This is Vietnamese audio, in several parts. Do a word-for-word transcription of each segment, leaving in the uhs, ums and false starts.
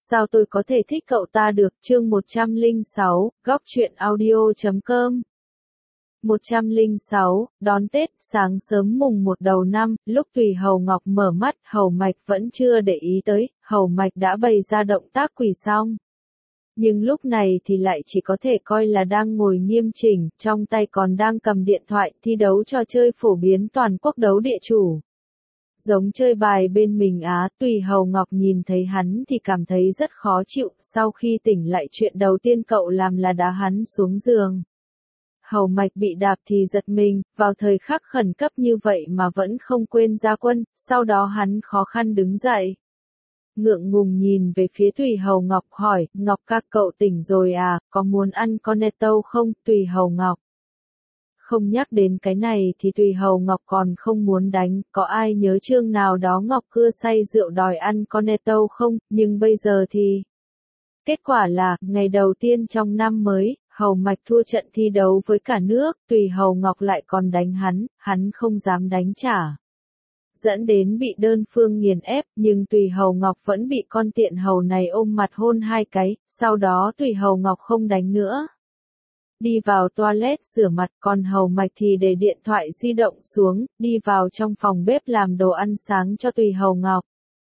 Sao tôi có thể thích cậu ta được? Chương một trăm lẻ sáu, góc truyện audio chấm com. một trăm lẻ sáu, đón Tết, sáng sớm mùng một đầu năm, lúc Tùy Hầu Ngọc mở mắt, Hầu Mạch vẫn chưa để ý tới, Hầu Mạch đã bày ra động tác quỳ xong. Nhưng lúc này thì lại chỉ có thể coi là đang ngồi nghiêm chỉnh, trong tay còn đang cầm điện thoại, thi đấu trò chơi phổ biến toàn quốc đấu địa chủ. Giống chơi bài bên mình á, Tùy Hầu Ngọc nhìn thấy hắn thì cảm thấy rất khó chịu, sau khi tỉnh lại chuyện đầu tiên cậu làm là đá hắn xuống giường. Hầu Mạch bị đạp thì giật mình, vào thời khắc khẩn cấp như vậy mà vẫn không quên ra quân, sau đó hắn khó khăn đứng dậy. Ngượng ngùng nhìn về phía Tùy Hầu Ngọc hỏi, Ngọc ca cậu tỉnh rồi à, có muốn ăn cornetto không? Tùy Hầu Ngọc. Không nhắc đến cái này thì Tùy Hầu Ngọc còn không muốn đánh, có ai nhớ chương nào đó Ngọc cưa say rượu đòi ăn cornetto không, nhưng bây giờ thì... Kết quả là, ngày đầu tiên trong năm mới, Hầu Mạch thua trận thi đấu với cả nước, Tùy Hầu Ngọc lại còn đánh hắn, hắn không dám đánh trả. Dẫn đến bị đơn phương nghiền ép, nhưng Tùy Hầu Ngọc vẫn bị con tiện hầu này ôm mặt hôn hai cái, sau đó Tùy Hầu Ngọc không đánh nữa. Đi vào toilet rửa mặt, còn Hầu Mạch thì để điện thoại di động xuống, đi vào trong phòng bếp làm đồ ăn sáng cho Tùy Hầu Ngọc.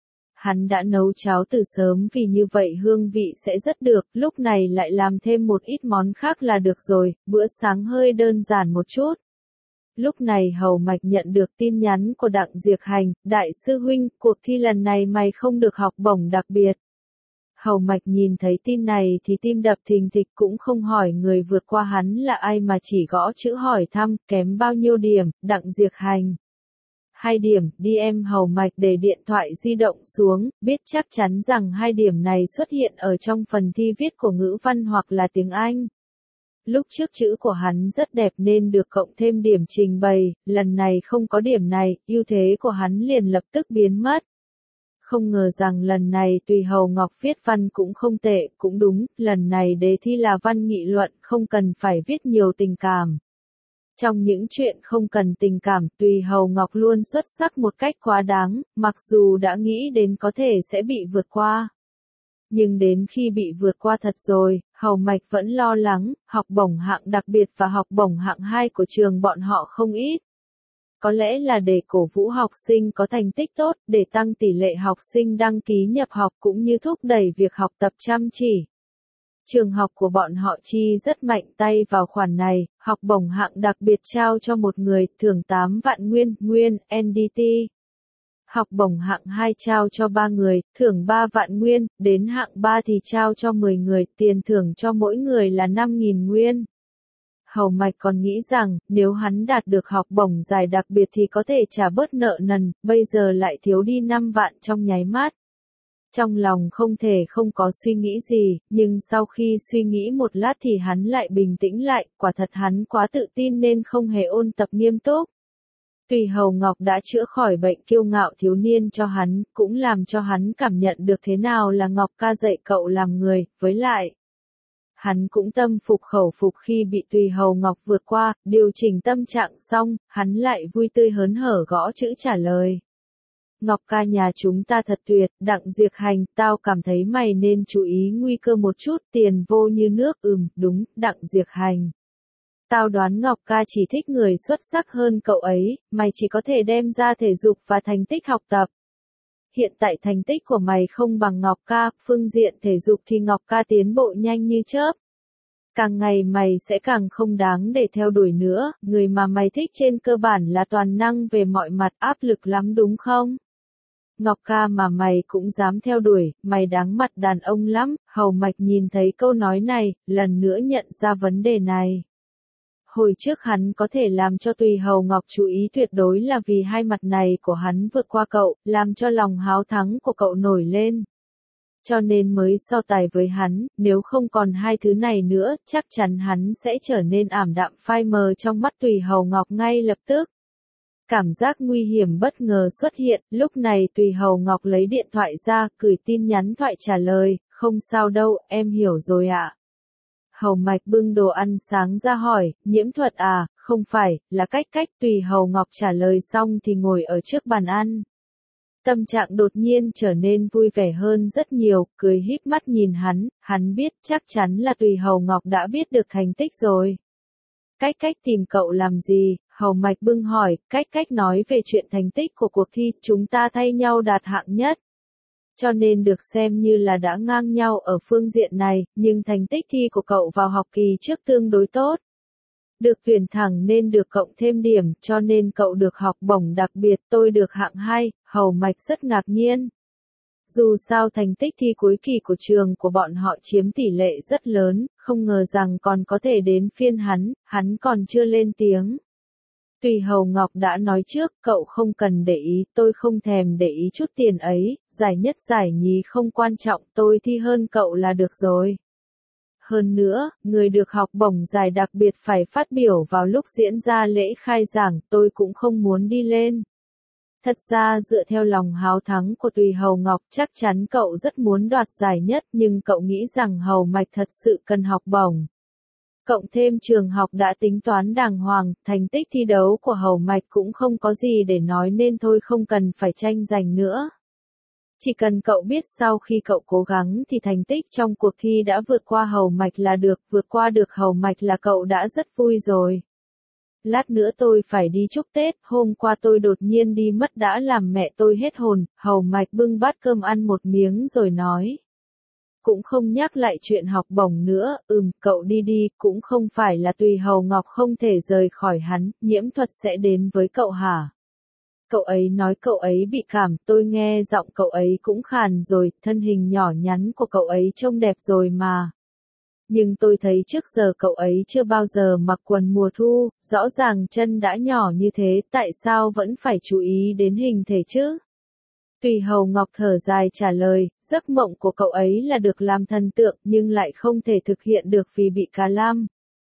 Hắn đã nấu cháo từ sớm vì như vậy hương vị sẽ rất được, lúc này lại làm thêm một ít món khác là được rồi, bữa sáng hơi đơn giản một chút. Lúc này Hầu Mạch nhận được tin nhắn của Đặng Diệc Hành, Đại sư huynh, cuộc thi lần này mày không được học bổng đặc biệt. Hầu Mạch nhìn thấy tin này thì tim đập thình thịch, cũng không hỏi người vượt qua hắn là ai mà chỉ gõ chữ hỏi thăm, kém bao nhiêu điểm, Đặng Diệc Hành. Hai điểm, đi em. Hầu Mạch để điện thoại di động xuống, biết chắc chắn rằng hai điểm này xuất hiện ở trong phần thi viết của ngữ văn hoặc là tiếng Anh. Lúc trước chữ của hắn rất đẹp nên được cộng thêm điểm trình bày, lần này không có điểm này, ưu thế của hắn liền lập tức biến mất. Không ngờ rằng lần này Tùy Hầu Ngọc viết văn cũng không tệ, cũng đúng, lần này đề thi là văn nghị luận, không cần phải viết nhiều tình cảm. Trong những chuyện không cần tình cảm, Tùy Hầu Ngọc luôn xuất sắc một cách quá đáng, mặc dù đã nghĩ đến có thể sẽ bị vượt qua. Nhưng đến khi bị vượt qua thật rồi, Hầu Mạch vẫn lo lắng, học bổng hạng đặc biệt và học bổng hạng hai của trường bọn họ không ít. Có lẽ là để cổ vũ học sinh có thành tích tốt, để tăng tỷ lệ học sinh đăng ký nhập học cũng như thúc đẩy việc học tập chăm chỉ. Trường học của bọn họ chi rất mạnh tay vào khoản này, học bổng hạng đặc biệt trao cho một người, thưởng tám vạn nguyên, nguyên, en đê tê. Học bổng hạng hai trao cho ba người, thưởng ba vạn nguyên, đến hạng ba thì trao cho mười người, tiền thưởng cho mỗi người là năm nghìn nguyên. Hầu Mạch còn nghĩ rằng, nếu hắn đạt được học bổng giải đặc biệt thì có thể trả bớt nợ nần, bây giờ lại thiếu đi năm vạn trong nháy mắt. Trong lòng không thể không có suy nghĩ gì, nhưng sau khi suy nghĩ một lát thì hắn lại bình tĩnh lại, quả thật hắn quá tự tin nên không hề ôn tập nghiêm túc. Tùy Hầu Ngọc đã chữa khỏi bệnh kiêu ngạo thiếu niên cho hắn, cũng làm cho hắn cảm nhận được thế nào là Ngọc ca dạy cậu làm người, với lại. Hắn cũng tâm phục khẩu phục khi bị Tùy Hầu Ngọc vượt qua, điều chỉnh tâm trạng xong, hắn lại vui tươi hớn hở gõ chữ trả lời. Ngọc ca nhà chúng ta thật tuyệt, Đặng Diệc Hành, tao cảm thấy mày nên chú ý nguy cơ một chút, tiền vô như nước, ừm, đúng, Đặng Diệc Hành. Tao đoán Ngọc ca chỉ thích người xuất sắc hơn cậu ấy, mày chỉ có thể đem ra thể dục và thành tích học tập. Hiện tại thành tích của mày không bằng Ngọc ca, phương diện thể dục thì Ngọc ca tiến bộ nhanh như chớp. Càng ngày mày sẽ càng không đáng để theo đuổi nữa, người mà mày thích trên cơ bản là toàn năng về mọi mặt, áp lực lắm đúng không? Ngọc ca mà mày cũng dám theo đuổi, mày đáng mặt đàn ông lắm. Hầu Mạch nhìn thấy câu nói này, lần nữa nhận ra vấn đề này. Hồi trước hắn có thể làm cho Tùy Hầu Ngọc chú ý tuyệt đối là vì hai mặt này của hắn vượt qua cậu, làm cho lòng háo thắng của cậu nổi lên. Cho nên mới so tài với hắn, nếu không còn hai thứ này nữa, chắc chắn hắn sẽ trở nên ảm đạm phai mờ trong mắt Tùy Hầu Ngọc ngay lập tức. Cảm giác nguy hiểm bất ngờ xuất hiện, lúc này Tùy Hầu Ngọc lấy điện thoại ra, gửi tin nhắn thoại trả lời, không sao đâu, em hiểu rồi ạ. Hầu Mạch bưng đồ ăn sáng ra hỏi, Nhiễm Thuật à, không phải, là Cách Cách. Tùy Hầu Ngọc trả lời xong thì ngồi ở trước bàn ăn. Tâm trạng đột nhiên trở nên vui vẻ hơn rất nhiều, cười híp mắt nhìn hắn, hắn biết chắc chắn là Tùy Hầu Ngọc đã biết được thành tích rồi. Cách cách tìm cậu làm gì? Hầu Mạch bưng hỏi, cách cách nói về chuyện thành tích của cuộc thi, chúng ta thay nhau đạt hạng nhất. Cho nên được xem như là đã ngang nhau ở phương diện này, nhưng thành tích thi của cậu vào học kỳ trước tương đối tốt. Được tuyển thẳng nên được cộng thêm điểm, cho nên cậu được học bổng đặc biệt, tôi được hạng hai, Hầu Mạch rất ngạc nhiên. Dù sao thành tích thi cuối kỳ của trường của bọn họ chiếm tỷ lệ rất lớn, không ngờ rằng còn có thể đến phiên hắn, hắn còn chưa lên tiếng. Tùy Hầu Ngọc đã nói trước, cậu không cần để ý, tôi không thèm để ý chút tiền ấy, giải nhất giải nhì không quan trọng, tôi thi hơn cậu là được rồi. Hơn nữa, người được học bổng giải đặc biệt phải phát biểu vào lúc diễn ra lễ khai giảng, tôi cũng không muốn đi lên. Thật ra dựa theo lòng háo thắng của Tùy Hầu Ngọc chắc chắn cậu rất muốn đoạt giải nhất nhưng cậu nghĩ rằng Hầu Mạch thật sự cần học bổng. Cộng thêm trường học đã tính toán đàng hoàng, thành tích thi đấu của Hầu Mạch cũng không có gì để nói nên thôi không cần phải tranh giành nữa. Chỉ cần cậu biết sau khi cậu cố gắng thì thành tích trong cuộc thi đã vượt qua Hầu Mạch là được, vượt qua được Hầu Mạch là cậu đã rất vui rồi. Lát nữa tôi phải đi chúc Tết, hôm qua tôi đột nhiên đi mất đã làm mẹ tôi hết hồn, Hầu Mạch bưng bát cơm ăn một miếng rồi nói. Cũng không nhắc lại chuyện học bổng nữa, ừm, cậu đi đi, cũng không phải là Tùy Hầu Ngọc không thể rời khỏi hắn, Nhiễm Thuật sẽ đến với cậu hả? Cậu ấy nói cậu ấy bị cảm, tôi nghe giọng cậu ấy cũng khàn rồi, thân hình nhỏ nhắn của cậu ấy trông đẹp rồi mà. Nhưng tôi thấy trước giờ cậu ấy chưa bao giờ mặc quần mùa thu, rõ ràng chân đã nhỏ như thế, tại sao vẫn phải chú ý đến hình thể chứ? Tùy Hầu Ngọc thở dài trả lời, giấc mộng của cậu ấy là được làm thần tượng nhưng lại không thể thực hiện được vì bị cá lam.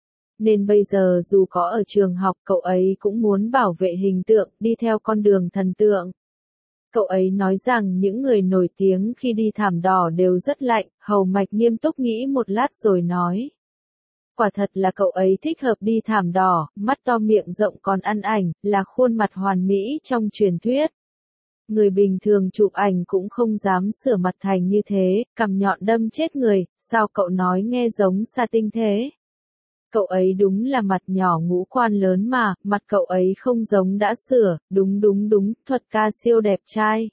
Nên bây giờ dù có ở trường học cậu ấy cũng muốn bảo vệ hình tượng, đi theo con đường thần tượng. Cậu ấy nói rằng những người nổi tiếng khi đi thảm đỏ đều rất lạnh, Hầu Mạch nghiêm túc nghĩ một lát rồi nói. Quả thật là cậu ấy thích hợp đi thảm đỏ, mắt to miệng rộng còn ăn ảnh, là khuôn mặt hoàn mỹ trong truyền thuyết. Người bình thường chụp ảnh cũng không dám sửa mặt thành như thế, cằm nhọn đâm chết người, sao cậu nói nghe giống Sa Tinh thế? Cậu ấy đúng là mặt nhỏ ngũ quan lớn mà, mặt cậu ấy không giống đã sửa, đúng đúng đúng, Thuật ca siêu đẹp trai.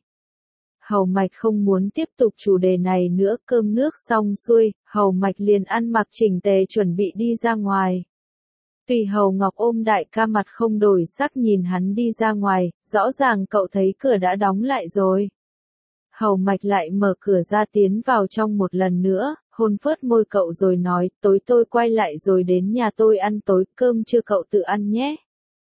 Hầu Mạch không muốn tiếp tục chủ đề này nữa, cơm nước xong xuôi, Hầu Mạch liền ăn mặc chỉnh tề chuẩn bị đi ra ngoài. Tùy Hầu Ngọc ôm đại ca mặt không đổi sắc nhìn hắn đi ra ngoài, rõ ràng cậu thấy cửa đã đóng lại rồi. Hầu Mạch lại mở cửa ra tiến vào trong một lần nữa, hôn phớt môi cậu rồi nói, tối tôi quay lại rồi đến nhà tôi ăn tối, cơm chưa cậu tự ăn nhé.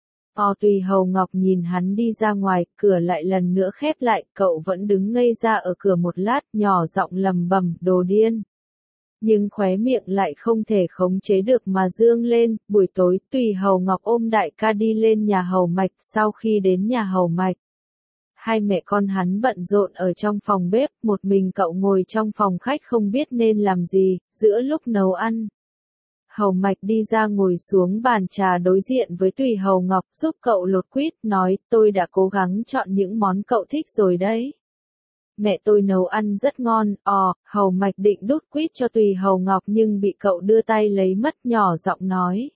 Ồ Tùy Hầu Ngọc nhìn hắn đi ra ngoài, cửa lại lần nữa khép lại, cậu vẫn đứng ngây ra ở cửa một lát, nhỏ giọng lầm bầm, đồ điên. Nhưng khóe miệng lại không thể khống chế được mà dương lên, buổi tối, Tùy Hầu Ngọc ôm đại ca đi lên nhà Hầu Mạch, sau khi đến nhà Hầu Mạch. Hai mẹ con hắn bận rộn ở trong phòng bếp, một mình cậu ngồi trong phòng khách không biết nên làm gì, giữa lúc nấu ăn. Hầu Mạch đi ra ngồi xuống bàn trà đối diện với Tùy Hầu Ngọc giúp cậu lột quýt, nói, tôi đã cố gắng chọn những món cậu thích rồi đấy. Mẹ tôi nấu ăn rất ngon, ò, Hầu Mạch định đút quýt cho Tùy Hầu Ngọc nhưng bị cậu đưa tay lấy mất nhỏ giọng nói.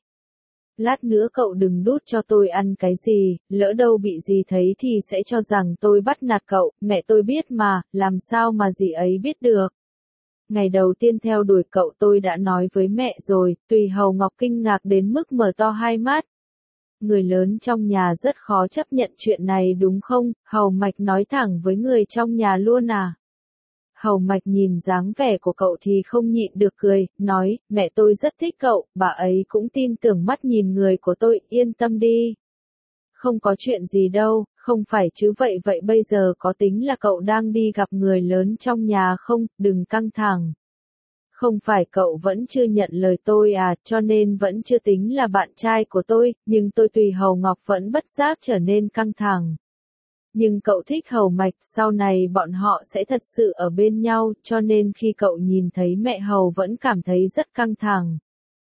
Lát nữa cậu đừng đút cho tôi ăn cái gì, lỡ đâu bị dì thấy thì sẽ cho rằng tôi bắt nạt cậu, mẹ tôi biết mà, làm sao mà dì ấy biết được. Ngày đầu tiên theo đuổi cậu tôi đã nói với mẹ rồi, Tùy Hầu Ngọc kinh ngạc đến mức mở to hai mắt. Người lớn trong nhà rất khó chấp nhận chuyện này đúng không, Hầu Mạch nói thẳng với người trong nhà luôn à. Hầu Mạch nhìn dáng vẻ của cậu thì không nhịn được cười, nói, mẹ tôi rất thích cậu, bà ấy cũng tin tưởng mắt nhìn người của tôi, yên tâm đi. Không có chuyện gì đâu, không phải chứ vậy vậy bây giờ có tính là cậu đang đi gặp người lớn trong nhà không, đừng căng thẳng. Không phải cậu vẫn chưa nhận lời tôi à, cho nên vẫn chưa tính là bạn trai của tôi, nhưng tôi Tùy Hầu Ngọc vẫn bất giác trở nên căng thẳng. Nhưng cậu thích Hầu Mạch, sau này bọn họ sẽ thật sự ở bên nhau, cho nên khi cậu nhìn thấy mẹ Hầu vẫn cảm thấy rất căng thẳng.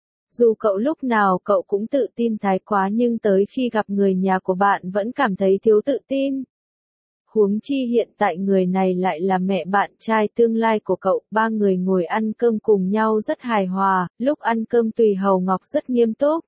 Dù cậu lúc nào cậu cũng tự tin thái quá nhưng tới khi gặp người nhà của bạn vẫn cảm thấy thiếu tự tin. huống chi hiện tại người này lại là mẹ bạn trai tương lai của cậu, ba người ngồi ăn cơm cùng nhau rất hài hòa, lúc ăn cơm Tùy Hầu Ngọc rất nghiêm túc.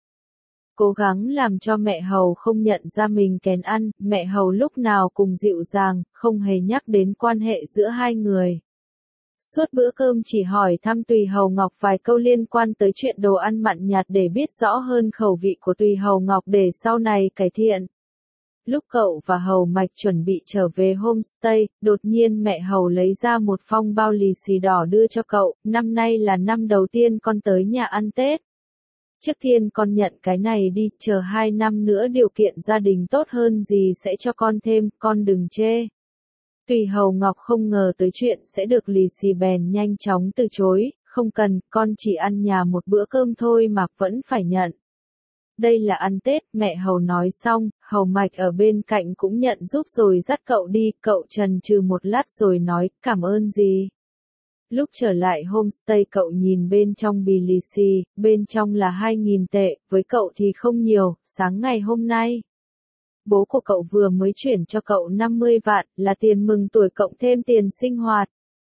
Cố gắng làm cho mẹ Hầu không nhận ra mình kén ăn, mẹ Hầu lúc nào cùng dịu dàng, không hề nhắc đến quan hệ giữa hai người. Suốt bữa cơm chỉ hỏi thăm Tùy Hầu Ngọc vài câu liên quan tới chuyện đồ ăn mặn nhạt để biết rõ hơn khẩu vị của Tùy Hầu Ngọc để sau này cải thiện. Lúc cậu và Hầu Mạch chuẩn bị trở về homestay, đột nhiên mẹ Hầu lấy ra một phong bao lì xì đỏ đưa cho cậu, năm nay là năm đầu tiên con tới nhà ăn Tết. Trước tiên con nhận cái này đi, chờ hai năm nữa điều kiện gia đình tốt hơn gì sẽ cho con thêm, con đừng chê. Tùy Hầu Ngọc không ngờ tới chuyện sẽ được lì xì bèn nhanh chóng từ chối, không cần, con chỉ ăn nhà một bữa cơm thôi mà vẫn phải nhận. Đây là ăn Tết, mẹ Hầu nói xong, Hầu Mạch ở bên cạnh cũng nhận giúp rồi dắt cậu đi, cậu chần chừ một lát rồi nói, cảm ơn gì. Lúc trở lại homestay cậu nhìn bên trong bì lì xì, bên trong là hai nghìn tệ, với cậu thì không nhiều, sáng ngày hôm nay. Bố của cậu vừa mới chuyển cho cậu năm mươi vạn, là tiền mừng tuổi cộng thêm tiền sinh hoạt.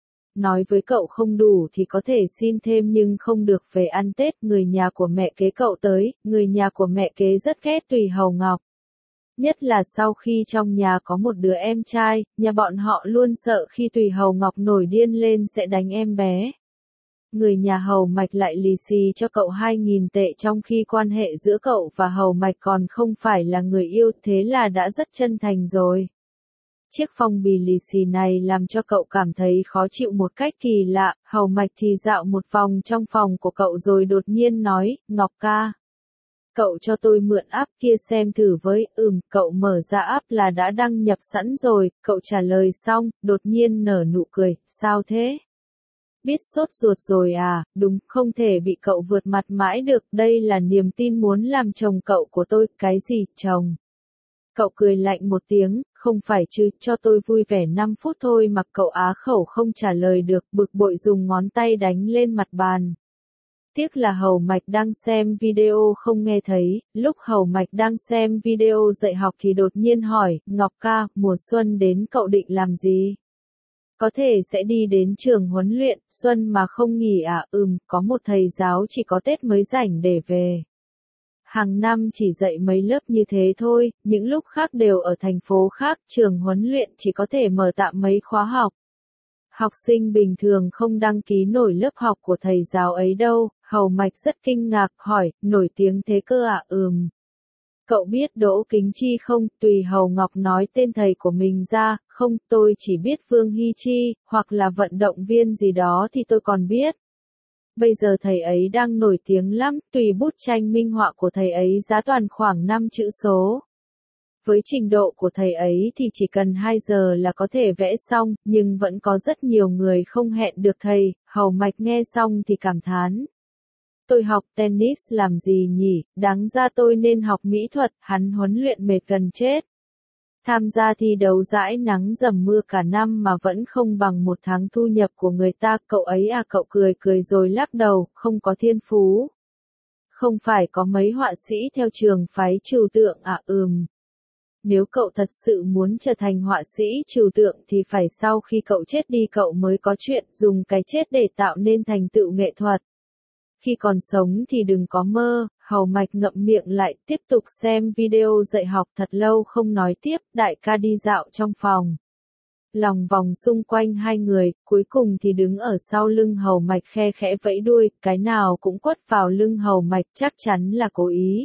Nói với cậu không đủ thì có thể xin thêm nhưng không được về ăn Tết, người nhà của mẹ kế cậu tới, người nhà của mẹ kế rất ghét Tùy Hầu Ngọc. Nhất là sau khi trong nhà có một đứa em trai, nhà bọn họ luôn sợ khi Tùy Hầu Ngọc nổi điên lên sẽ đánh em bé. Người nhà Hầu Mạch lại lì xì cho cậu hai nghìn tệ trong khi quan hệ giữa cậu và Hầu Mạch còn không phải là người yêu, thế là đã rất chân thành rồi. Chiếc phong bì lì xì này làm cho cậu cảm thấy khó chịu một cách kỳ lạ, Hầu Mạch thì dạo một vòng trong phòng của cậu rồi đột nhiên nói, Ngọc ca. Cậu cho tôi mượn app kia xem thử với, ừm, cậu mở ra app là đã đăng nhập sẵn rồi, cậu trả lời xong, đột nhiên nở nụ cười, sao thế? Biết sốt ruột rồi à, đúng, không thể bị cậu vượt mặt mãi được, đây là niềm tin muốn làm chồng cậu của tôi, cái gì, chồng? Cậu cười lạnh một tiếng, không phải chứ, cho tôi vui vẻ năm phút thôi mà cậu á khẩu không trả lời được, bực bội dùng ngón tay đánh lên mặt bàn. Tiếc là Hầu Mạch đang xem video không nghe thấy, lúc Hầu Mạch đang xem video dạy học thì đột nhiên hỏi, Ngọc ca, mùa xuân đến cậu định làm gì? Có thể sẽ đi đến trường huấn luyện, xuân mà không nghỉ à, ừm, có một thầy giáo chỉ có Tết mới rảnh để về. Hàng năm chỉ dạy mấy lớp như thế thôi, những lúc khác đều ở thành phố khác, trường huấn luyện chỉ có thể mở tạm mấy khóa học. Học sinh bình thường không đăng ký nổi lớp học của thầy giáo ấy đâu, Hầu Mạch rất kinh ngạc, hỏi, nổi tiếng thế cơ à, ừm. Cậu biết Đỗ Kính Chi không? Tùy Hầu Ngọc nói tên thầy của mình ra, không, tôi chỉ biết Vương Hy Chi, hoặc là vận động viên gì đó thì tôi còn biết. Bây giờ thầy ấy đang nổi tiếng lắm, tùy bút tranh minh họa của thầy ấy giá toàn khoảng năm chữ số. Với trình độ của thầy ấy thì chỉ cần hai giờ là có thể vẽ xong, nhưng vẫn có rất nhiều người không hẹn được thầy, Hầu Mạch nghe xong thì cảm thán. Tôi học tennis làm gì nhỉ, đáng ra tôi nên học mỹ thuật, hắn huấn luyện mệt gần chết. Tham gia thi đấu dãi nắng dầm mưa cả năm mà vẫn không bằng một tháng thu nhập của người ta, cậu ấy à, cậu cười cười rồi lắc đầu, không có thiên phú. Không phải có mấy họa sĩ theo trường phái trừu tượng à, ừm. Nếu cậu thật sự muốn trở thành họa sĩ trừu tượng thì phải sau khi cậu chết đi cậu mới có chuyện dùng cái chết để tạo nên thành tựu nghệ thuật. Khi còn sống thì đừng có mơ, Hầu Mạch ngậm miệng lại, tiếp tục xem video dạy học thật lâu không nói tiếp, đại ca đi dạo trong phòng. Lòng vòng xung quanh hai người, cuối cùng thì đứng ở sau lưng Hầu Mạch khe khẽ vẫy đuôi, cái nào cũng quất vào lưng Hầu Mạch, chắc chắn là cố ý.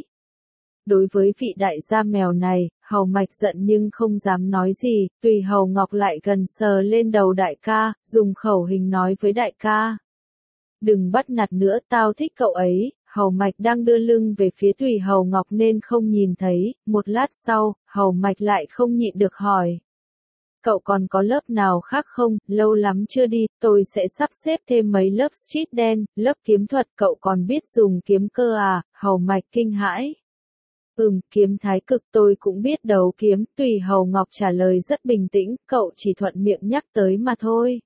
Đối với vị đại gia mèo này, Hầu Mạch giận nhưng không dám nói gì, Tùy Hầu Ngọc lại gần sờ lên đầu đại ca, dùng khẩu hình nói với đại ca. Đừng bắt nạt nữa, tao thích cậu ấy. Hầu Mạch đang đưa lưng về phía Tùy Hầu Ngọc nên không nhìn thấy, một lát sau, Hầu Mạch lại không nhịn được hỏi. Cậu còn có lớp nào khác không, lâu lắm chưa đi, tôi sẽ sắp xếp thêm mấy lớp street dance, lớp kiếm thuật, cậu còn biết dùng kiếm cơ à, Hầu Mạch kinh hãi. Ừm, kiếm thái cực tôi cũng biết đấu kiếm, Tùy Hầu Ngọc trả lời rất bình tĩnh, cậu chỉ thuận miệng nhắc tới mà thôi.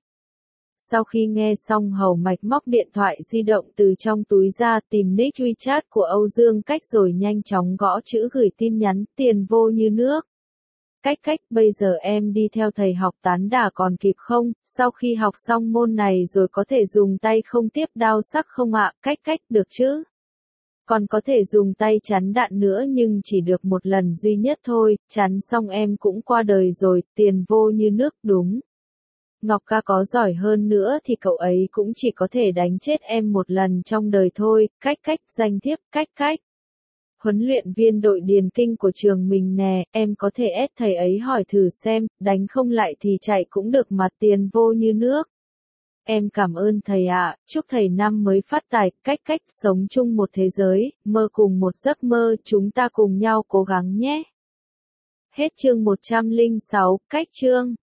Sau khi nghe xong Hầu Mạch móc điện thoại di động từ trong túi ra tìm nick WeChat của Âu Dương Cách rồi nhanh chóng gõ chữ gửi tin nhắn, tiền vô như nước. Cách cách, bây giờ em đi theo thầy học tán đả còn kịp không, sau khi học xong môn này rồi có thể dùng tay không tiếp đao sắc không ạ, cách cách, được chứ? Còn có thể dùng tay chắn đạn nữa nhưng chỉ được một lần duy nhất thôi, chắn xong em cũng qua đời rồi, tiền vô như nước, đúng. Ngọc ca có giỏi hơn nữa thì cậu ấy cũng chỉ có thể đánh chết em một lần trong đời thôi, cách cách, danh thiếp, cách cách. Huấn luyện viên đội điền kinh của trường mình nè, em có thể ép thầy ấy hỏi thử xem, đánh không lại thì chạy cũng được mà tiền vô như nước. Em cảm ơn thầy ạ, chúc thầy năm mới phát tài, cách cách, sống chung một thế giới, mơ cùng một giấc mơ, chúng ta cùng nhau cố gắng nhé. Hết chương một trăm lẻ sáu, cách chương.